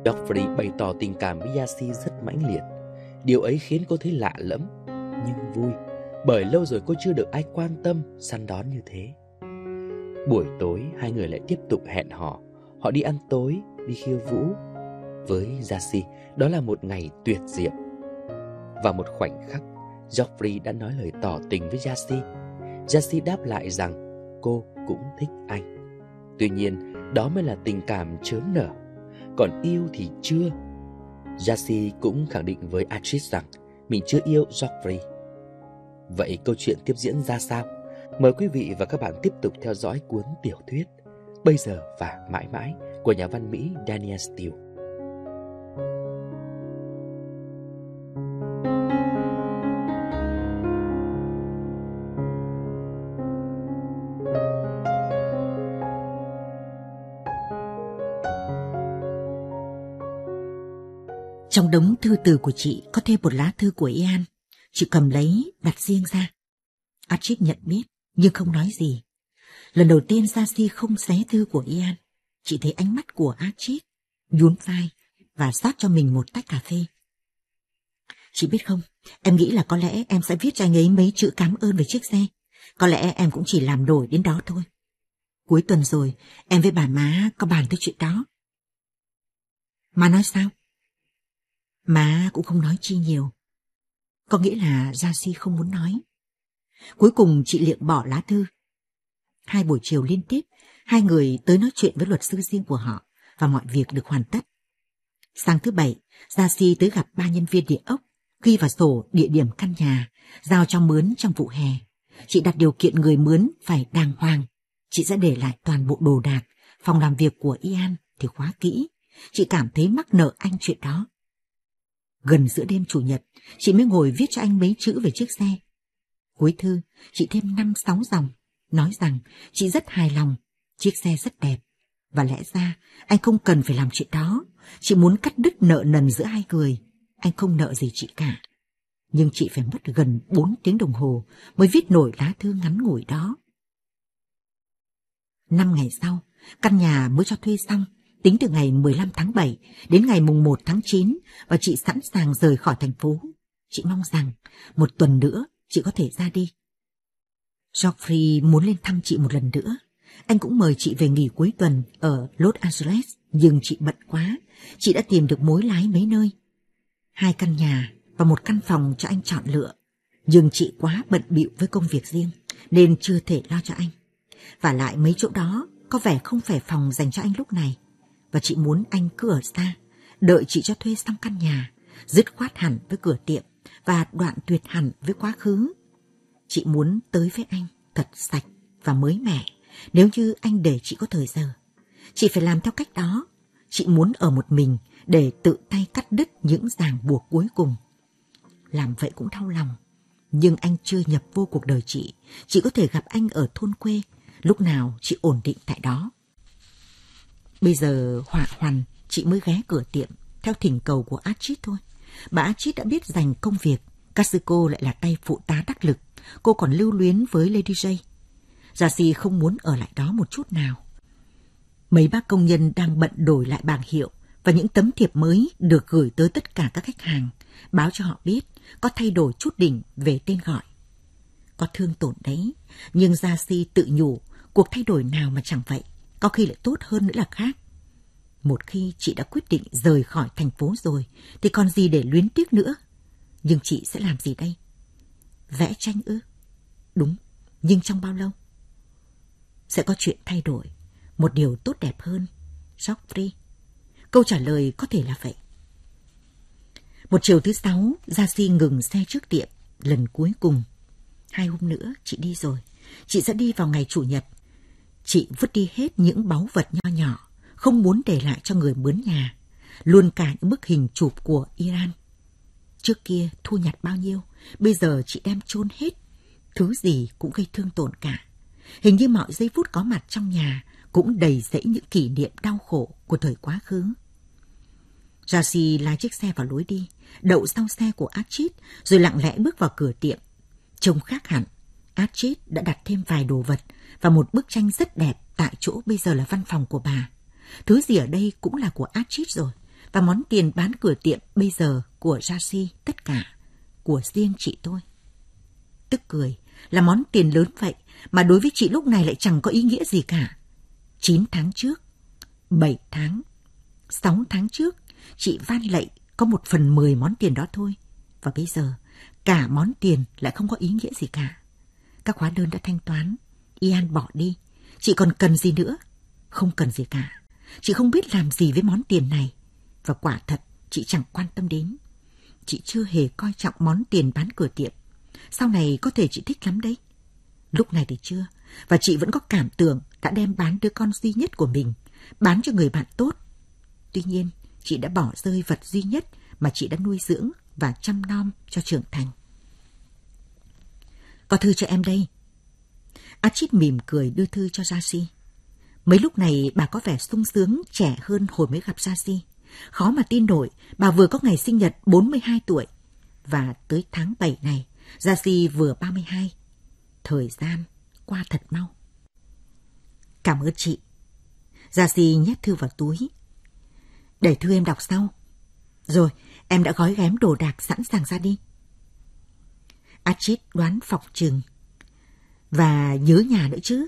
Joffrey bày tỏ tình cảm với Yassi rất mãnh liệt. Điều ấy khiến cô thấy lạ lẫm, nhưng vui, bởi lâu rồi cô chưa được ai quan tâm, săn đón như thế. Buổi tối, hai người lại tiếp tục hẹn hò. Họ đi ăn tối, đi khiêu vũ. Với Yassi, đó là một ngày tuyệt diệu. Vào một khoảnh khắc, Joffrey đã nói lời tỏ tình với Yassi. Yassi đáp lại rằng cô cũng thích anh. Tuy nhiên, đó mới là tình cảm chớm nở, còn yêu thì chưa. Yassi cũng khẳng định với Archie rằng mình chưa yêu Joffrey. Vậy câu chuyện tiếp diễn ra sao? Mời quý vị và các bạn tiếp tục theo dõi cuốn tiểu thuyết Bây giờ và mãi mãi của nhà văn Mỹ Danielle Steel. Trong đống thư từ của chị có thêm một lá thư của Ian. Chị cầm lấy, đặt riêng ra. Archie nhận biết, nhưng không nói gì. Lần đầu tiên Yassi không xé thư của Ian, chị thấy ánh mắt của Archie, nhún vai và rót cho mình một tách cà phê. Chị biết không, em nghĩ là có lẽ em sẽ viết cho anh ấy mấy chữ cảm ơn về chiếc xe. Có lẽ em cũng chỉ làm nổi đến đó thôi. Cuối tuần rồi, em với bà má có bàn tới chuyện đó. Má nói sao? Má cũng không nói chi nhiều. Có nghĩa là Yassi không muốn nói. Cuối cùng chị liệng bỏ lá thư. 2 buổi chiều liên tiếp, hai người tới nói chuyện với luật sư riêng của họ và mọi việc được hoàn tất. Sáng thứ Bảy, Yassi tới gặp 3 nhân viên địa ốc, ghi vào sổ địa điểm căn nhà, giao cho mướn trong vụ hè. Chị đặt điều kiện người mướn phải đàng hoàng. Chị sẽ để lại toàn bộ đồ đạc, phòng làm việc của Ian thì khóa kỹ. Chị cảm thấy mắc nợ anh chuyện đó. Gần giữa đêm Chủ nhật, chị mới ngồi viết cho anh mấy chữ về chiếc xe. Cuối thư, chị thêm 5-6 dòng, nói rằng chị rất hài lòng, chiếc xe rất đẹp. Và lẽ ra, anh không cần phải làm chuyện đó. Chị muốn cắt đứt nợ nần giữa hai người. Anh không nợ gì chị cả. Nhưng chị phải mất gần 4 tiếng đồng hồ mới viết nổi lá thư ngắn ngủi đó. 5 ngày sau, căn nhà mới cho thuê xong, tính từ ngày 15 tháng 7 đến ngày mùng 1 tháng 9 và chị sẵn sàng rời khỏi thành phố. Chị mong rằng một tuần nữa chị có thể ra đi. Joffrey muốn lên thăm chị một lần nữa. Anh cũng mời chị về nghỉ cuối tuần ở Los Angeles, nhưng chị bận quá. Chị đã tìm được mối lái mấy nơi. 2 căn nhà và 1 căn phòng cho anh chọn lựa. Nhưng chị quá bận bịu với công việc riêng nên chưa thể lo cho anh. Và lại mấy chỗ đó có vẻ không phải phòng dành cho anh lúc này. Và chị muốn anh cứ ở xa, đợi chị cho thuê xong căn nhà, dứt khoát hẳn với cửa tiệm và đoạn tuyệt hẳn với quá khứ. Chị muốn tới với anh thật sạch và mới mẻ nếu như anh để chị có thời giờ. Chị phải làm theo cách đó. Chị muốn ở một mình để tự tay cắt đứt những ràng buộc cuối cùng. Làm vậy cũng đau lòng. Nhưng anh chưa nhập vô cuộc đời chị. Chị có thể gặp anh ở thôn quê, lúc nào chị ổn định tại đó. Bây giờ họa hoàn chị mới ghé cửa tiệm theo thỉnh cầu của Archie thôi. Bà Archie đã biết dành công việc. Katsuko lại là tay phụ tá đắc lực. Cô còn lưu luyến với Lady J. Yassi không muốn ở lại đó một chút nào. Mấy bác công nhân đang bận đổi lại bảng hiệu và những tấm thiệp mới được gửi tới tất cả các khách hàng, báo cho họ biết có thay đổi chút đỉnh về tên gọi. Có thương tổn đấy, nhưng Yassi tự nhủ cuộc thay đổi nào mà chẳng vậy, có khi lại tốt hơn nữa là khác. Một khi chị đã quyết định rời khỏi thành phố rồi thì còn gì để luyến tiếc nữa. Nhưng chị sẽ làm gì đây? Vẽ tranh ư? Đúng, nhưng trong bao lâu? Sẽ có chuyện thay đổi, một điều tốt đẹp hơn. Joffrey. Câu trả lời có thể là vậy. Một chiều thứ 6, Yassi ngừng xe trước tiệm, lần cuối cùng. 2 hôm nữa chị đi rồi. Chị sẽ đi vào ngày Chủ nhật. Chị vứt đi hết những báu vật nho nhỏ, không muốn để lại cho người mướn nhà. Luôn cả những bức hình chụp của Iran. Trước kia thu nhặt bao nhiêu, bây giờ chị đem chôn hết. Thứ gì cũng gây thương tổn cả. Hình như mọi giây phút có mặt trong nhà cũng đầy rẫy những kỷ niệm đau khổ của thời quá khứ. Yassi lái chiếc xe vào lối đi, đậu sau xe của Archie, rồi lặng lẽ bước vào cửa tiệm. Trông khác hẳn, Archie đã đặt thêm vài đồ vật và một bức tranh rất đẹp tại chỗ bây giờ là văn phòng của bà. Thứ gì ở đây cũng là của Archie rồi, Và món tiền bán cửa tiệm bây giờ của Jaci tất cả của riêng chị tôi. Tức cười là món tiền lớn vậy mà đối với chị lúc này lại chẳng có ý nghĩa gì cả. 9 tháng trước, 7 tháng, 6 tháng trước, chị van lạy có 1/10 món tiền đó thôi. Và bây giờ, cả món tiền lại không có ý nghĩa gì cả. Các hóa đơn đã thanh toán, Ian bỏ đi. Chị còn cần gì nữa? Không cần gì cả. Chị không biết làm gì với món tiền này. Và quả thật, chị chẳng quan tâm đến. Chị chưa hề coi trọng món tiền bán cửa tiệm. Sau này có thể chị thích lắm đấy. Lúc này thì chưa. Và chị vẫn có cảm tưởng đã đem bán đứa con duy nhất của mình, bán cho người bạn tốt. Tuy nhiên, chị đã bỏ rơi vật duy nhất mà chị đã nuôi dưỡng và chăm nom cho trưởng thành. Có thư cho em đây. Archie mỉm cười đưa thư cho Jaci. Mấy lúc này bà có vẻ sung sướng trẻ hơn hồi mới gặp Jaci. Khó mà tin nổi, bà vừa có ngày sinh nhật 42 tuổi. Và tới tháng 7 này, Jaci vừa 32. Thời gian qua thật mau. Cảm ơn chị. Jaci nhét thư vào túi. Để thư em đọc sau. Rồi, em đã gói ghém đồ đạc sẵn sàng ra đi. Archie đoán phọc chừng. Và nhớ nhà nữa chứ.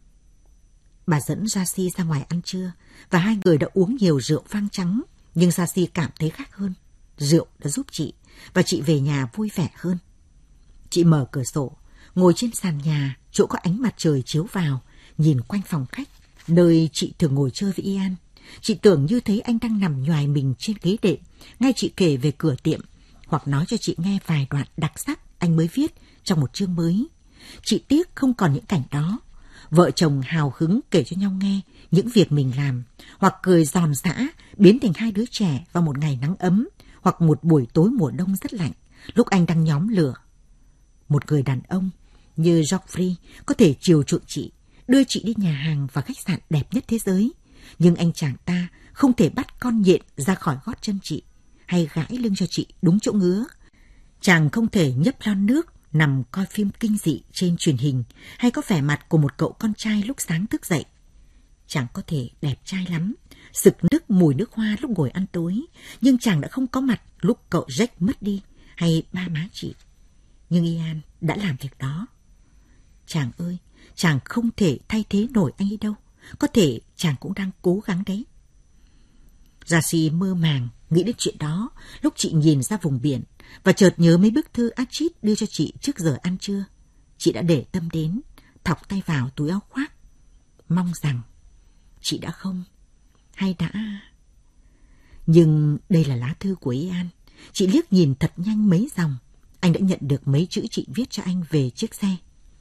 Bà dẫn Jaci ra ngoài ăn trưa và hai người đã uống nhiều rượu vang trắng, nhưng Jaci cảm thấy khác hơn. Rượu đã giúp chị và chị về nhà vui vẻ hơn. Chị mở cửa sổ, ngồi trên sàn nhà, chỗ có ánh mặt trời chiếu vào, nhìn quanh phòng khách, nơi chị thường ngồi chơi với Ian. Chị tưởng như thấy anh đang nằm nhoài mình trên ghế đệm, nghe chị kể về cửa tiệm, hoặc nói cho chị nghe vài đoạn đặc sắc anh mới viết trong một chương mới. Chị tiếc không còn những cảnh đó. Vợ chồng hào hứng kể cho nhau nghe những việc mình làm, hoặc cười giòn giã biến thành hai đứa trẻ vào một ngày nắng ấm, hoặc một buổi tối mùa đông rất lạnh, lúc anh đang nhóm lửa. Một người đàn ông như Geoffrey có thể chiều chuộng chị, đưa chị đi nhà hàng và khách sạn đẹp nhất thế giới, nhưng anh chàng ta không thể bắt con nhện ra khỏi gót chân chị, hay gãi lưng cho chị đúng chỗ ngứa. Chàng không thể nhấp lon nước nằm coi phim kinh dị trên truyền hình, hay có vẻ mặt của một cậu con trai lúc sáng thức dậy. Chàng có thể đẹp trai lắm, sực nức mùi nước hoa lúc ngồi ăn tối, nhưng chàng đã không có mặt lúc cậu Jack mất đi, hay ba má chị. Nhưng Ian đã làm việc đó. Chàng ơi, chàng không thể thay thế nổi anh ấy đâu. Có thể chàng cũng đang cố gắng đấy. Jaci mơ màng nghĩ đến chuyện đó lúc chị nhìn ra vùng biển, và chợt nhớ mấy bức thư Archie đưa cho chị trước giờ ăn trưa. Chị đã để tâm đến, thọc tay vào túi áo khoác. Mong rằng chị đã không, hay đã... Nhưng đây là lá thư của Ian. Chị liếc nhìn thật nhanh mấy dòng. Anh đã nhận được mấy chữ chị viết cho anh về chiếc xe.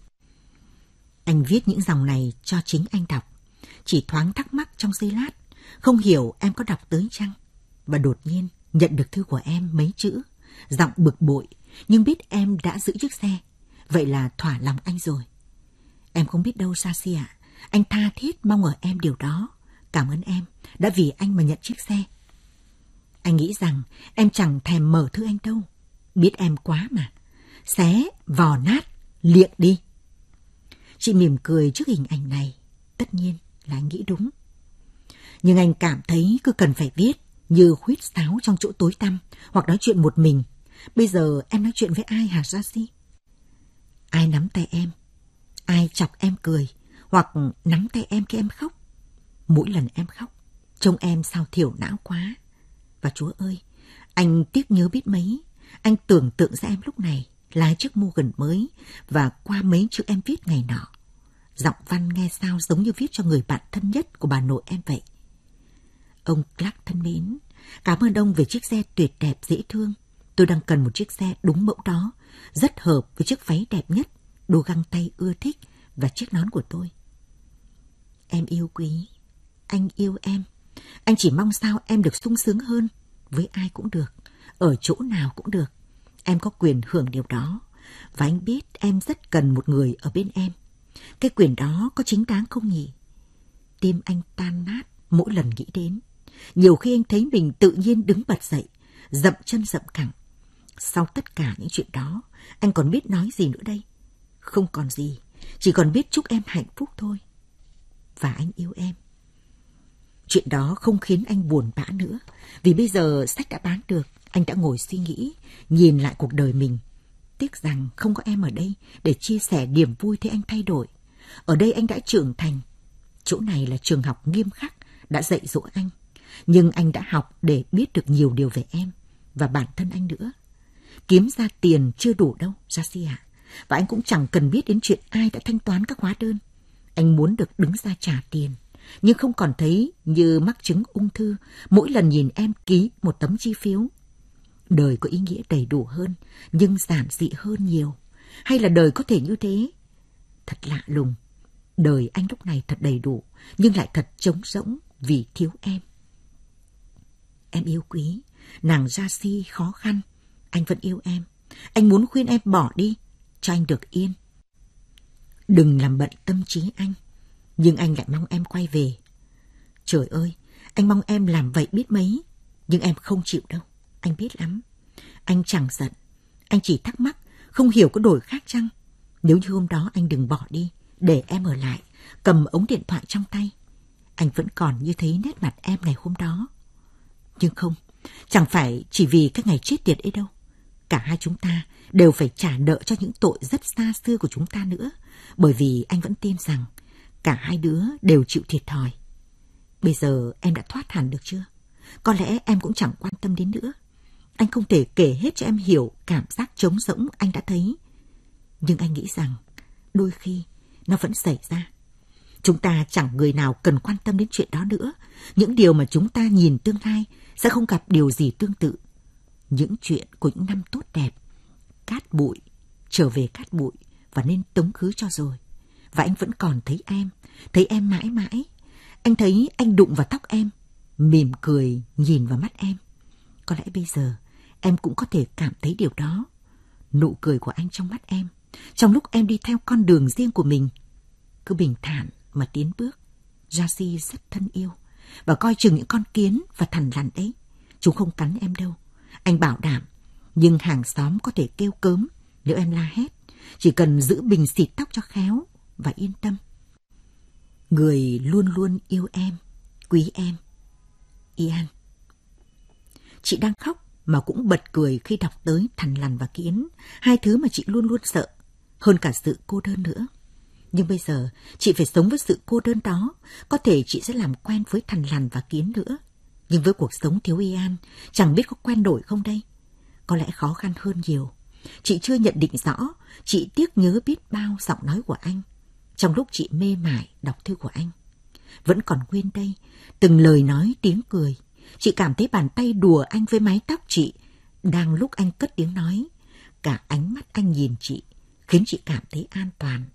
Anh viết những dòng này cho chính anh đọc. Chỉ thoáng thắc mắc trong giây lát, không hiểu em có đọc tới chăng. Và đột nhiên nhận được thư của em mấy chữ, giọng bực bội, nhưng biết em đã giữ chiếc xe. Vậy là thỏa lòng anh rồi. Em không biết đâu Jaci ạ. Anh tha thiết mong ở em điều đó. Cảm ơn em đã vì anh mà nhận chiếc xe. Anh nghĩ rằng em chẳng thèm mở thư anh đâu. Biết em quá mà. Xé, vò nát, liệng đi. Chị mỉm cười trước hình ảnh này. Tất nhiên là anh nghĩ đúng. Nhưng anh cảm thấy cứ cần phải viết, như huýt sáo trong chỗ tối tăm, hoặc nói chuyện một mình. Bây giờ em nói chuyện với ai hả Jaci? Ai nắm tay em? Ai chọc em cười? Hoặc nắm tay em khi em khóc? Mỗi lần em khóc, trông em sao thiểu não quá. Và Chúa ơi, anh tiếc nhớ biết mấy. Anh tưởng tượng ra em lúc này, lái chiếc Morgan mới, và qua mấy chữ em viết ngày nọ. Giọng văn nghe sao giống như viết cho người bạn thân nhất của bà nội em vậy. Ông Clark thân mến, cảm ơn ông về chiếc xe tuyệt đẹp dễ thương. Tôi đang cần một chiếc xe đúng mẫu đó, rất hợp với chiếc váy đẹp nhất, đôi găng tay ưa thích và chiếc nón của tôi. Em yêu quý, anh yêu em. Anh chỉ mong sao em được sung sướng hơn, với ai cũng được, ở chỗ nào cũng được. Em có quyền hưởng điều đó, và anh biết em rất cần một người ở bên em. Cái quyền đó có chính đáng không nhỉ? Tim anh tan nát mỗi lần nghĩ đến. Nhiều khi anh thấy mình tự nhiên đứng bật dậy, dậm chân dậm cẳng. Sau tất cả những chuyện đó, anh còn biết nói gì nữa đây? Không còn gì, chỉ còn biết chúc em hạnh phúc thôi. Và anh yêu em. Chuyện đó không khiến anh buồn bã nữa, vì bây giờ sách đã bán được, anh đã ngồi suy nghĩ, nhìn lại cuộc đời mình. Tiếc rằng không có em ở đây để chia sẻ niềm vui thấy anh thay đổi. Ở đây anh đã trưởng thành. Chỗ này là trường học nghiêm khắc, đã dạy dỗ anh. Nhưng anh đã học để biết được nhiều điều về em và bản thân anh nữa. Kiếm ra tiền chưa đủ đâu, Jassy ạ. Và anh cũng chẳng cần biết đến chuyện ai đã thanh toán các hóa đơn. Anh muốn được đứng ra trả tiền, nhưng không còn thấy như mắc chứng ung thư mỗi lần nhìn em ký một tấm chi phiếu. Đời có ý nghĩa đầy đủ hơn, nhưng giản dị hơn nhiều. Hay là đời có thể như thế? Thật lạ lùng. Đời anh lúc này thật đầy đủ, nhưng lại thật trống rỗng vì thiếu em. Em yêu quý, nàng Jassy khó khăn. Anh vẫn yêu em. Anh muốn khuyên em bỏ đi, cho anh được yên. Đừng làm bận tâm trí anh. Nhưng anh lại mong em quay về. Trời ơi, anh mong em làm vậy biết mấy. Nhưng em không chịu đâu, anh biết lắm. Anh chẳng giận. Anh chỉ thắc mắc, không hiểu có đổi khác chăng? Nếu như hôm đó anh đừng bỏ đi, để em ở lại, cầm ống điện thoại trong tay, anh vẫn còn như thấy nét mặt em ngày hôm đó. Nhưng không, chẳng phải chỉ vì các ngày chết tiệt ấy đâu. Cả hai chúng ta đều phải trả nợ cho những tội rất xa xưa của chúng ta nữa. Bởi vì anh vẫn tin rằng cả hai đứa đều chịu thiệt thòi. Bây giờ em đã thoát hẳn được chưa? Có lẽ em cũng chẳng quan tâm đến nữa. Anh không thể kể hết cho em hiểu cảm giác trống rỗng anh đã thấy. Nhưng anh nghĩ rằng đôi khi nó vẫn xảy ra. Chúng ta chẳng người nào cần quan tâm đến chuyện đó nữa. Những điều mà chúng ta nhìn tương lai sẽ không gặp điều gì tương tự. Những chuyện của những năm tốt đẹp. Cát bụi, trở về cát bụi và nên tống khứ cho rồi. Và anh vẫn còn thấy em mãi mãi. Anh thấy anh đụng vào tóc em, mỉm cười nhìn vào mắt em. Có lẽ bây giờ em cũng có thể cảm thấy điều đó. Nụ cười của anh trong mắt em, trong lúc em đi theo con đường riêng của mình. Cứ bình thản mà tiến bước. Jassy rất thân yêu. Và coi chừng những con kiến và thằn lằn ấy. Chúng không cắn em đâu, anh bảo đảm. Nhưng hàng xóm có thể kêu cớm nếu em la hét. Chỉ cần giữ bình xịt tóc cho khéo và yên tâm. Người luôn luôn yêu em, quý em. Ian. Chị đang khóc mà cũng bật cười khi đọc tới thằn lằn và kiến, hai thứ mà chị luôn luôn sợ, hơn cả sự cô đơn nữa. Nhưng bây giờ chị phải sống với sự cô đơn đó. Có thể chị sẽ làm quen với thằn lằn và kiến nữa. Nhưng với cuộc sống thiếu Ian, chẳng biết có quen nổi không đây. Có lẽ khó khăn hơn nhiều. Chị chưa nhận định rõ. Chị tiếc nhớ biết bao giọng nói của anh trong lúc chị mê mải đọc thư của anh. Vẫn còn nguyên đây, từng lời nói tiếng cười. Chị cảm thấy bàn tay đùa anh với mái tóc chị. Đang lúc anh cất tiếng nói, cả ánh mắt anh nhìn chị khiến chị cảm thấy an toàn.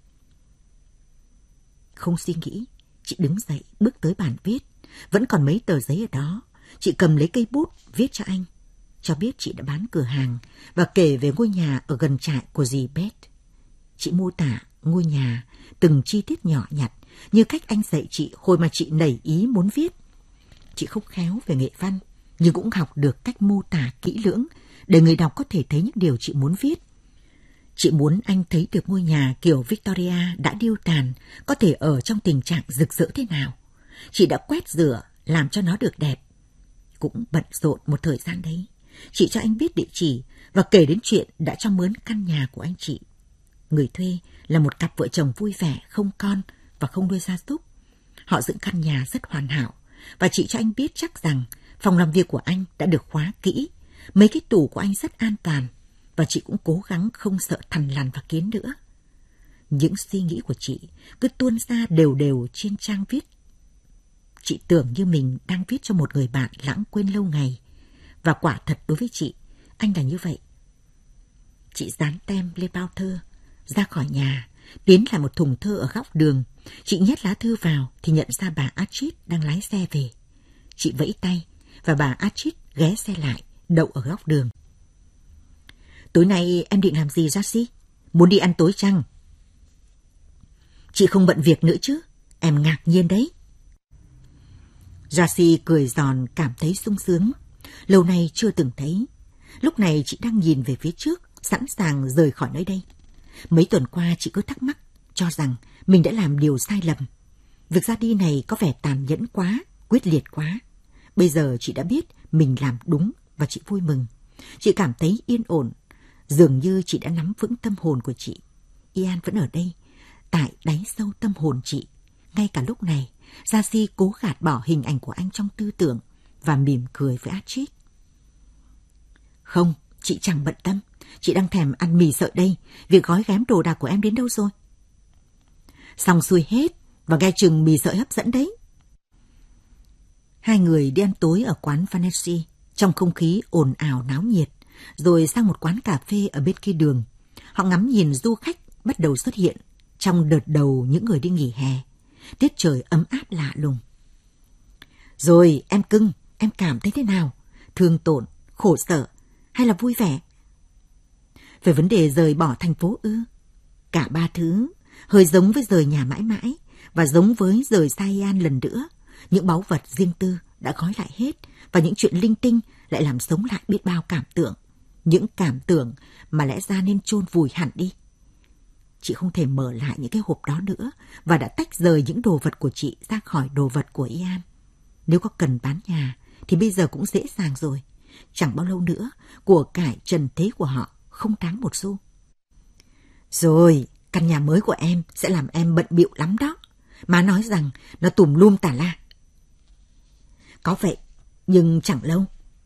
Không suy nghĩ, chị đứng dậy bước tới bàn viết. Vẫn còn mấy tờ giấy ở đó. Chị cầm lấy cây bút viết cho anh, cho biết chị đã bán cửa hàng và kể về ngôi nhà ở gần trại của dì Beth. Chị mô tả ngôi nhà từng chi tiết nhỏ nhặt như cách anh dạy chị hồi mà chị nảy ý muốn viết. Chị không khéo về nghệ văn, nhưng cũng học được cách mô tả kỹ lưỡng để người đọc có thể thấy những điều chị muốn viết. Chị muốn anh thấy được ngôi nhà kiểu Victoria đã điêu tàn, có thể ở trong tình trạng rực rỡ thế nào. Chị đã quét rửa, làm cho nó được đẹp. Cũng bận rộn một thời gian đấy. Chị cho anh biết địa chỉ và kể đến chuyện đã cho mướn căn nhà của anh chị. Người thuê là một cặp vợ chồng vui vẻ, không con và không nuôi gia súc. Họ dựng căn nhà rất hoàn hảo và chị cho anh biết chắc rằng phòng làm việc của anh đã được khóa kỹ. Mấy cái tủ của anh rất an toàn và chị cũng cố gắng không sợ thằn lằn và kiến nữa. Những suy nghĩ của chị cứ tuôn ra đều đều trên trang viết. Chị tưởng như mình đang viết cho một người bạn lãng quên lâu ngày. Và quả thật đối với chị, anh là như vậy. Chị dán tem lên bao thơ, ra khỏi nhà, tiến lại một thùng thơ ở góc đường. Chị nhét lá thư vào thì nhận ra bà Archie đang lái xe về. Chị vẫy tay và bà Archie ghé xe lại, đậu ở góc đường. Tối nay em định làm gì, Jassy? Muốn đi ăn tối chăng? Chị không bận việc nữa chứ? Em ngạc nhiên đấy. Jassy cười giòn, cảm thấy sung sướng. Lâu nay chưa từng thấy. Lúc này chị đang nhìn về phía trước, sẵn sàng rời khỏi nơi đây. Mấy tuần qua chị cứ thắc mắc, cho rằng mình đã làm điều sai lầm. Việc ra đi này có vẻ tàn nhẫn quá. quyết liệt quá. Bây giờ chị đã biết mình làm đúng và chị vui mừng. Chị cảm thấy yên ổn, dường như chị đã nắm vững tâm hồn của chị. Ian vẫn ở đây, tại đáy sâu tâm hồn chị. Ngay cả lúc này, Jaci cố gạt bỏ hình ảnh của anh trong tư tưởng và mỉm cười với Archie. Không, chị chẳng bận tâm. Chị đang thèm ăn mì sợi đây. Việc gói ghém đồ đạc của em đến đâu rồi? Xong xuôi hết, và nghe chừng mì sợi hấp dẫn đấy. Hai người đi ăn tối ở quán Vanessa, trong không khí ồn ào náo nhiệt, rồi sang một quán cà phê ở bên kia đường. Họ ngắm nhìn du khách bắt đầu xuất hiện trong đợt đầu những người đi nghỉ hè. Tiết trời ấm áp lạ lùng. Rồi, em cưng, em cảm thấy thế nào? Thương tổn, khổ sở hay là vui vẻ? Về vấn đề rời bỏ thành phố ư? Cả ba thứ, hơi giống với rời nhà mãi mãi và giống với rời xa Ian lần nữa. Những báu vật riêng tư đã gói lại hết và những chuyện linh tinh lại làm sống lại biết bao cảm tưởng. Những cảm tưởng mà lẽ ra nên chôn vùi hẳn đi. Chị không thể mở lại những cái hộp đó nữa và đã tách rời những đồ vật của chị ra khỏi đồ vật của Ian. Nếu có cần bán nhà thì bây giờ cũng dễ dàng rồi. Chẳng bao lâu nữa, của cải trần thế của họ không đáng một xu. Rồi, căn nhà mới của em sẽ làm em bận bịu lắm đó. Má nói rằng nó tùm lum tà la. Có vậy, nhưng chẳng lâu.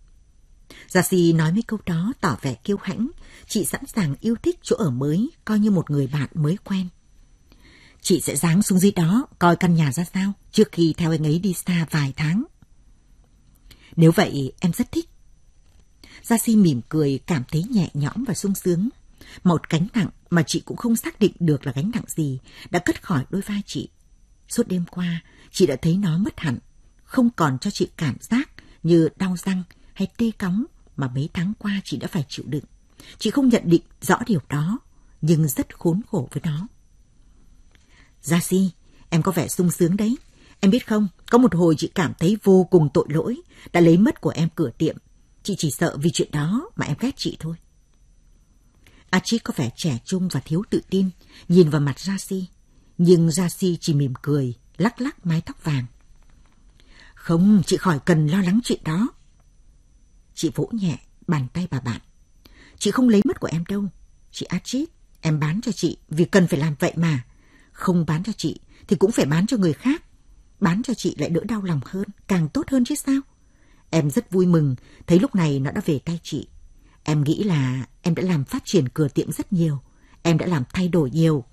Jaci nói mấy câu đó tỏ vẻ kiêu hãnh. Chị sẵn sàng yêu thích chỗ ở mới, coi như một người bạn mới quen. Chị sẽ giáng xuống dưới đó coi căn nhà ra sao trước khi theo anh ấy đi xa vài tháng. Nếu vậy em rất thích. Jaci mỉm cười, cảm thấy nhẹ nhõm và sung sướng. Một gánh nặng mà chị cũng không xác định được là gánh nặng gì đã cất khỏi đôi vai chị. Suốt đêm qua, chị đã thấy nó mất hẳn, không còn cho chị cảm giác như đau răng hay tê cóng mà mấy tháng qua chị đã phải chịu đựng. Chị không nhận định rõ điều đó, nhưng rất khốn khổ với nó. Jaci, em có vẻ sung sướng đấy. Em biết không, có một hồi chị cảm thấy vô cùng tội lỗi đã lấy mất của em cửa tiệm. Chị chỉ sợ vì chuyện đó mà em ghét chị thôi. Archie có vẻ trẻ trung và thiếu tự tin, nhìn vào mặt Jaci. Nhưng Jaci chỉ mỉm cười, lắc lắc mái tóc vàng. Không, chị khỏi cần lo lắng chuyện đó. Chị vỗ nhẹ bàn tay bà bạn. Chị không lấy mất của em đâu. Chị Archie, em bán cho chị vì cần phải làm vậy mà. Không bán cho chị thì cũng phải bán cho người khác. Bán cho chị lại đỡ đau lòng hơn, càng tốt hơn chứ sao. Em rất vui mừng thấy lúc này nó đã về tay chị. Em nghĩ là em đã làm phát triển cửa tiệm rất nhiều. Em đã làm thay đổi nhiều.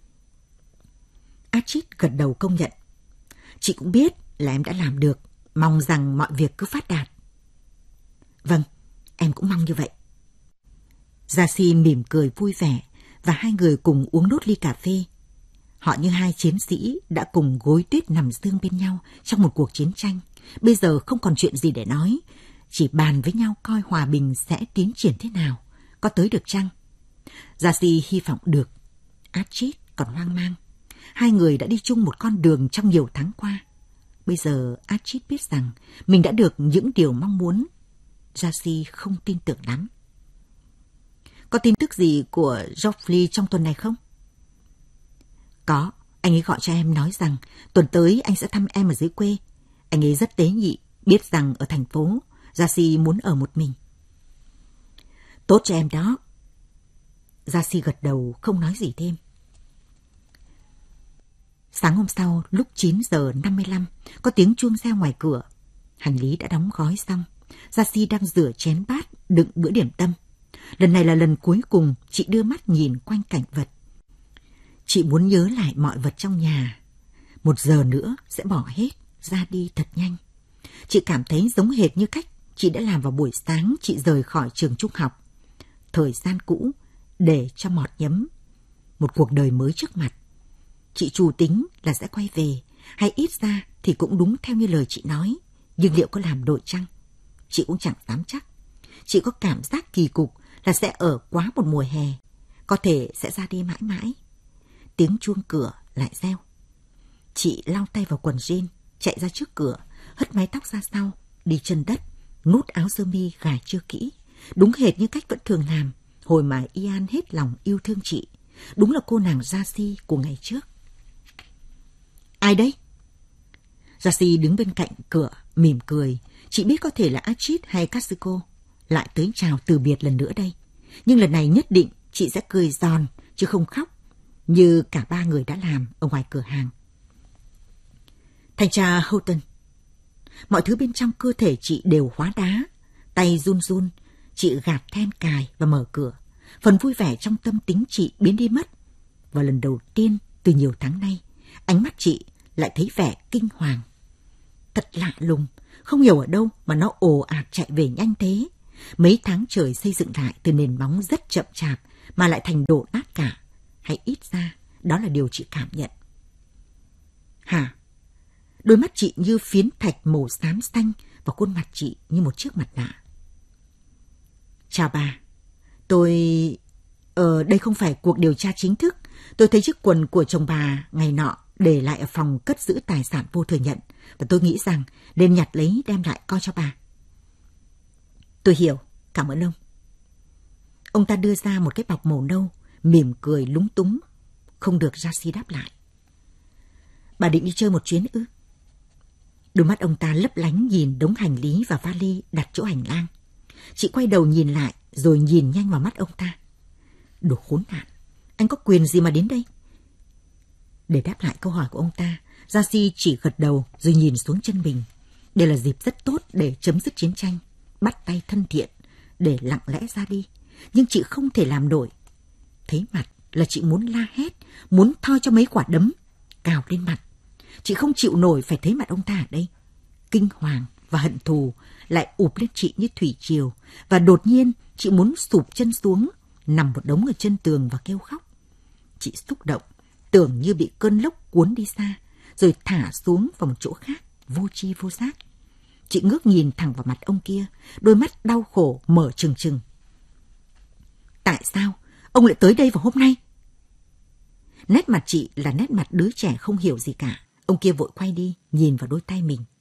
Archie gật đầu công nhận. Chị cũng biết là em đã làm được. Mong rằng mọi việc cứ phát đạt. Vâng, em cũng mong như vậy. Jaci mỉm cười vui vẻ và hai người cùng uống nốt ly cà phê. Họ như hai chiến sĩ đã cùng gối tuyết nằm giường bên nhau trong một cuộc chiến tranh. Bây giờ không còn chuyện gì để nói, chỉ bàn với nhau coi hòa bình sẽ tiến triển thế nào, có tới được chăng. Jaci hy vọng được. Archie còn hoang mang. Hai người đã đi chung một con đường trong nhiều tháng qua. Bây giờ Archie biết rằng mình đã được những điều mong muốn. Jaci không tin tưởng lắm. Có tin tức gì của Geoffrey trong tuần này không? Có, anh ấy gọi cho em nói rằng tuần tới anh sẽ thăm em ở dưới quê. Anh ấy rất tế nhị, biết rằng ở thành phố, Jaci muốn ở một mình. Tốt cho em đó. Jaci gật đầu không nói gì thêm. Sáng hôm sau, lúc 9:55, có tiếng chuông reo ngoài cửa. Hành lý đã đóng gói xong. Jaci đang rửa chén bát, đựng bữa điểm tâm. Lần này là lần cuối cùng chị đưa mắt nhìn quanh cảnh vật. Chị muốn nhớ lại mọi vật trong nhà. 1 giờ nữa sẽ bỏ hết, ra đi thật nhanh. Chị cảm thấy giống hệt như cách chị đã làm vào buổi sáng chị rời khỏi trường trung học. Thời gian cũ để cho mọt nhấm. Một cuộc đời mới trước mặt. Chị chủ tính là sẽ quay về, hay ít ra thì cũng đúng theo như lời chị nói. Nhưng liệu có làm đổi chăng? Chị cũng chẳng dám chắc. Chị có cảm giác kỳ cục là sẽ ở quá một mùa hè. Có thể sẽ ra đi mãi mãi. Tiếng chuông cửa lại reo. Chị lau tay vào quần jean, chạy ra trước cửa, hất mái tóc ra sau, đi chân đất, nút áo sơ mi gài chưa kỹ. Đúng hệt như cách vẫn thường làm, hồi mà Ian hết lòng yêu thương chị. Đúng là cô nàng Jaci của ngày trước. Ai đấy? Jacy đứng bên cạnh cửa, mỉm cười. Chị biết có thể là Achit hay Katsuko lại tới chào từ biệt lần nữa đây. Nhưng lần này nhất định chị sẽ cười giòn, chứ không khóc, như cả ba người đã làm ở ngoài cửa hàng. Thanh tra Houghton, mọi thứ bên trong cơ thể chị đều hóa đá. Tay run run, chị gạt then cài và mở cửa. Phần vui vẻ trong tâm tính chị biến đi mất. Và lần đầu tiên từ nhiều tháng nay, ánh mắt chị lại thấy vẻ kinh hoàng. Thật lạ lùng, không hiểu ở đâu mà nó ồ ạt chạy về nhanh thế. Mấy tháng trời xây dựng lại từ nền móng rất chậm chạp mà lại thành đổ nát cả. Hay ít ra, đó là điều chị cảm nhận. Hả? Đôi mắt chị như phiến thạch màu xám xanh và khuôn mặt chị như một chiếc mặt nạ. Chào bà, đây không phải cuộc điều tra chính thức. Tôi thấy chiếc quần của chồng bà ngày nọ để lại ở phòng cất giữ tài sản vô thừa nhận, và tôi nghĩ rằng nên nhặt lấy đem lại coi cho bà. Tôi hiểu, cảm ơn ông. Ông ta đưa ra một cái bọc màu nâu, mỉm cười lúng túng. Không được Jacy đáp lại. Bà định đi chơi một chuyến ư? Đôi mắt ông ta lấp lánh nhìn đống hành lý và vali đặt chỗ hành lang. Chị quay đầu nhìn lại rồi nhìn nhanh vào mắt ông ta. Đồ khốn nạn, anh có quyền gì mà đến đây? Để đáp lại câu hỏi của ông ta, Jacy chỉ gật đầu rồi nhìn xuống chân mình. Đây là dịp rất tốt để chấm dứt chiến tranh, bắt tay thân thiện, để lặng lẽ ra đi. Nhưng chị không thể làm nổi. Thấy mặt là chị muốn la hét, muốn thoi cho mấy quả đấm, cào lên mặt. Chị không chịu nổi phải thấy mặt ông ta ở đây. Kinh hoàng và hận thù lại ụp lên chị như thủy triều, và đột nhiên chị muốn sụp chân xuống, nằm một đống ở chân tường và kêu khóc. Chị xúc động, tưởng như bị cơn lốc cuốn đi xa, rồi thả xuống vào một chỗ khác, vô tri vô giác. Chị ngước nhìn thẳng vào mặt ông kia, đôi mắt đau khổ mở trừng trừng. Tại sao ông lại tới đây vào hôm nay? Nét mặt chị là nét mặt đứa trẻ không hiểu gì cả. Ông kia vội quay đi, nhìn vào đôi tay mình.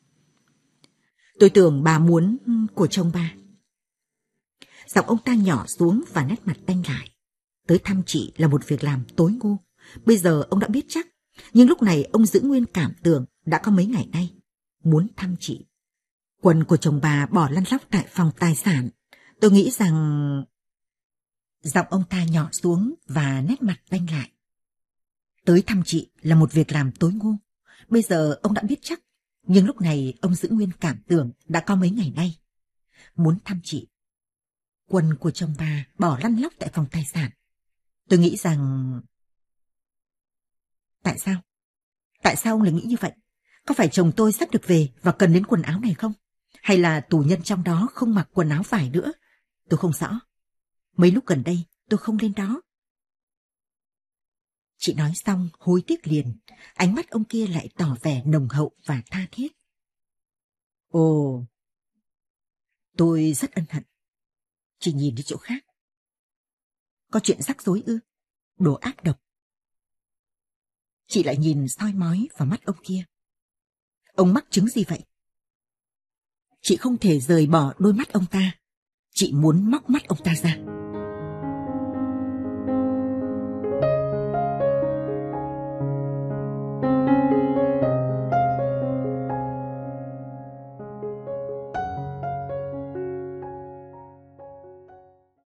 Tôi tưởng bà muốn của chồng bà. Giọng ông ta nhỏ xuống và nét mặt tanh lại. Tới thăm chị là một việc làm tối ngu. Bây giờ ông đã biết chắc. Nhưng lúc này ông giữ nguyên cảm tưởng đã có mấy ngày nay. Muốn thăm chị. Quần của chồng bà bỏ lăn lóc tại phòng tài sản. Tôi nghĩ rằng... Giọng ông ta nhỏ xuống và nét mặt tanh lại. Tới thăm chị là một việc làm tối ngu. Bây giờ ông đã biết chắc. Nhưng lúc này ông giữ nguyên cảm tưởng đã có mấy ngày nay. Muốn thăm chị. Quần của chồng bà bỏ lăn lóc tại phòng tài sản. Tôi nghĩ rằng... Tại sao? Tại sao ông lại nghĩ như vậy? Có phải chồng tôi sắp được về và cần đến quần áo này không? Hay là tù nhân trong đó không mặc quần áo vải nữa? Tôi không rõ. Mấy lúc gần đây tôi không lên đó. Chị nói xong hối tiếc liền. Ánh mắt ông kia lại tỏ vẻ nồng hậu và tha thiết. Ồ, tôi rất ân hận. Chị nhìn đi chỗ khác. Có chuyện rắc rối ư? Đồ ác độc. Chị lại nhìn soi mói vào mắt ông kia. Ông mắc chứng gì vậy? Chị không thể rời bỏ đôi mắt ông ta. Chị muốn móc mắt ông ta ra.